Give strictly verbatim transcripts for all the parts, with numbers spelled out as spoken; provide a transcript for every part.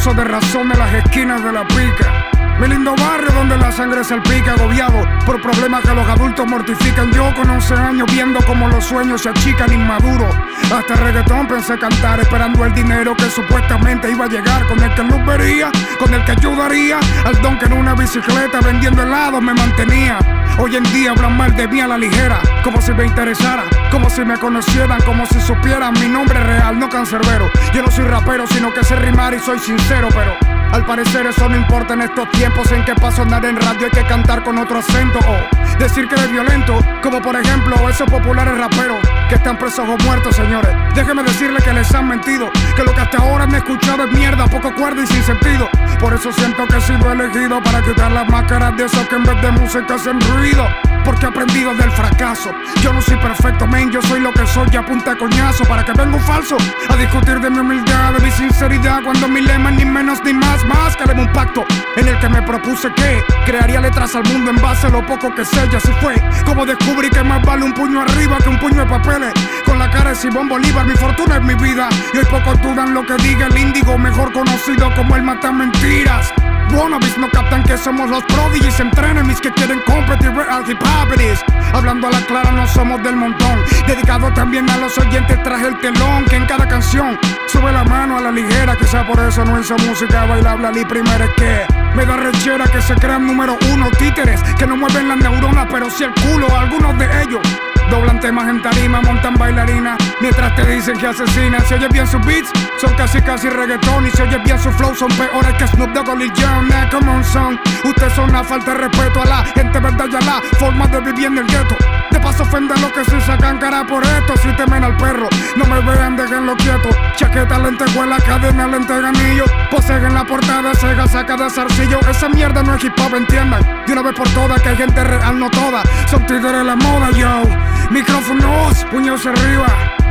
uso de razón de las esquinas de la pica. Mi lindo barrio donde la sangre salpica, agobiado por problemas que los adultos mortifican. Yo con once años viendo como los sueños se achican, inmaduro. Hasta reggaetón pensé cantar, esperando el dinero que supuestamente iba a llegar, con el que luz vería, con el que ayudaría al don que en una bicicleta vendiendo helados me mantenía. Hoy en día hablan mal de mí a la ligera, como si me interesara, como si me conocieran, como si supieran mi nombre real, no cancerbero. Yo no soy rapero, sino que sé rimar y soy sincero, pero al parecer eso no importa en estos tiempos en que paso a andar en radio, hay que cantar con otro acento o decir que eres violento, como por ejemplo esos populares raperos que están presos o muertos, señores. Déjenme decirles que les han mentido, que lo que hasta ahora me he escuchado es mierda, poco cuerda y sin sentido. Por eso siento que he sido elegido para quitar las máscaras de esos que en vez de música hacen ruido, porque he aprendido del fracaso. Yo no soy perfecto, men, yo soy lo que soy a punta de coñazo. Para que venga un falso a discutir de mi humildad, de mi sinceridad, cuando mi lema ni menos ni más, más que un pacto en el que me propuse que crearía letras al mundo en base a lo poco que sé. Y así fue como descubrí que más vale un puño arriba que un puño de papeles. Con la cara de Simón Bolívar, mi fortuna es mi vida, y hoy pocos dudan lo que diga el índigo, mejor conocido como el mata mentiras. Wannabes no captan que somos los prodigies, entrenemies que quieren competir real hip hop it is. Hablando a la clara, no somos del montón. Dedicado también a los oyentes, traje el telón que en cada canción sube la mano a la ligera. Quizá por eso no hizo música bailable ni primera. Es que me da rechera que se crean número uno, títeres que no mueven las neuronas, pero sí el culo. Algunos de ellos doblan temas en tarima, montan bailarinas mientras te dicen que asesinan. Si oyes bien sus beats, son casi casi reggaetón. Y si oyes bien su flow, son peores que Snoop Dogg o Lil Jon. Nah, come on, son. Ustedes son una falta de respeto a la gente, verdad, ya la forma de vivir en el gueto. De paso ofenden los que se sacan cara por esto. Si temen al perro, no me vean, déjenlo quieto. Chaqueta, lentejuela, cadena, lenteja, anillo. Poseen la portada, Sega saca de zarcillo. Esa mierda no es hip hop, entiendan de una vez por todas que hay gente real, no toda. Son títeres de la moda, yo. Micrófonos, puños arriba,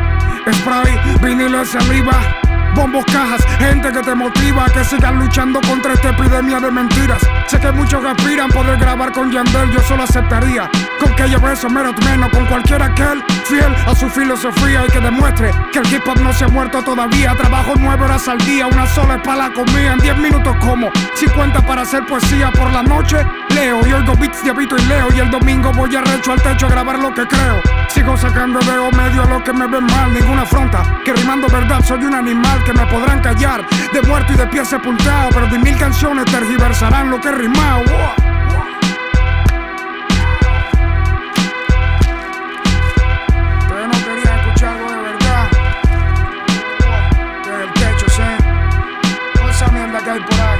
spray, vinilo de saliva, bombos, cajas, gente que te motiva a que sigan luchando contra esta epidemia de mentiras. Sé que muchos aspiran poder grabar con Yandel, yo solo aceptaría con que lleve eso menos menos, con cualquiera que él fiel a su filosofía y que demuestre que el hip hop no se ha muerto todavía. Trabajo nueve horas al día, una sola es para la comida, en diez minutos como cincuenta para hacer poesía. Por la noche leo y oigo beats de Vito y Leo, y el domingo voy arrecho al techo a grabar lo que creo. Sigo sacando dedo medio a los que me ven mal, ninguna afronta, que rimando verdad soy un animal que me podrán callar, de muerto y de pie sepultado, pero de mil canciones tergiversarán lo que he rimado. Ustedes no querían escuchar algo de verdad. Desde el techo, ¿sí? Toda esa mierda que hay por ahí.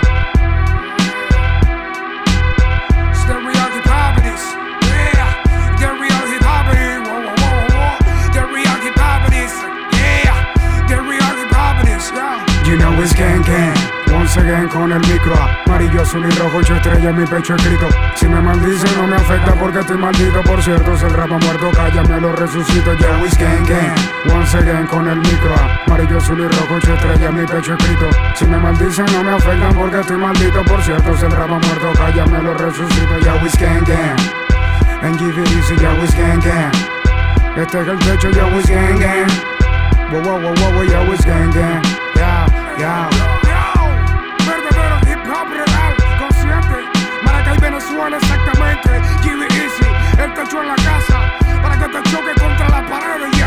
It's the real hip hop it is. Yeah, the real hip hop it is. Whoa, whoa, whoa, whoa. The real hip hop it is. Yeah, the real hip hop it is. Yeah. You know it's gang gang. Once again con el micro amarillo, azul y rojo, ocho estrellas en mi pecho escrito. Si me maldicen no me afecta porque estoy maldito. Por cierto, si el rap ha muerto, cállame, lo resucito. Ya it's gang gang. Once again con el micro amarillo, azul y rojo, ocho estrellas en mi pecho escrito. Si me maldicen no me afectan porque estoy maldito. Por cierto, si el rap ha muerto, cállame, lo resucito. Ya it's gang gang. And give it easy, ya it's gang gang. Este es el techo, ya it's gang gang. Wow, wow, wow, wow, ya it's gang gang. Yeah, yeah. Verdadero hip hop real, consciente. Maracay, Venezuela, exactamente. Give it easy, el techo en la casa, para que te choque contra la pared.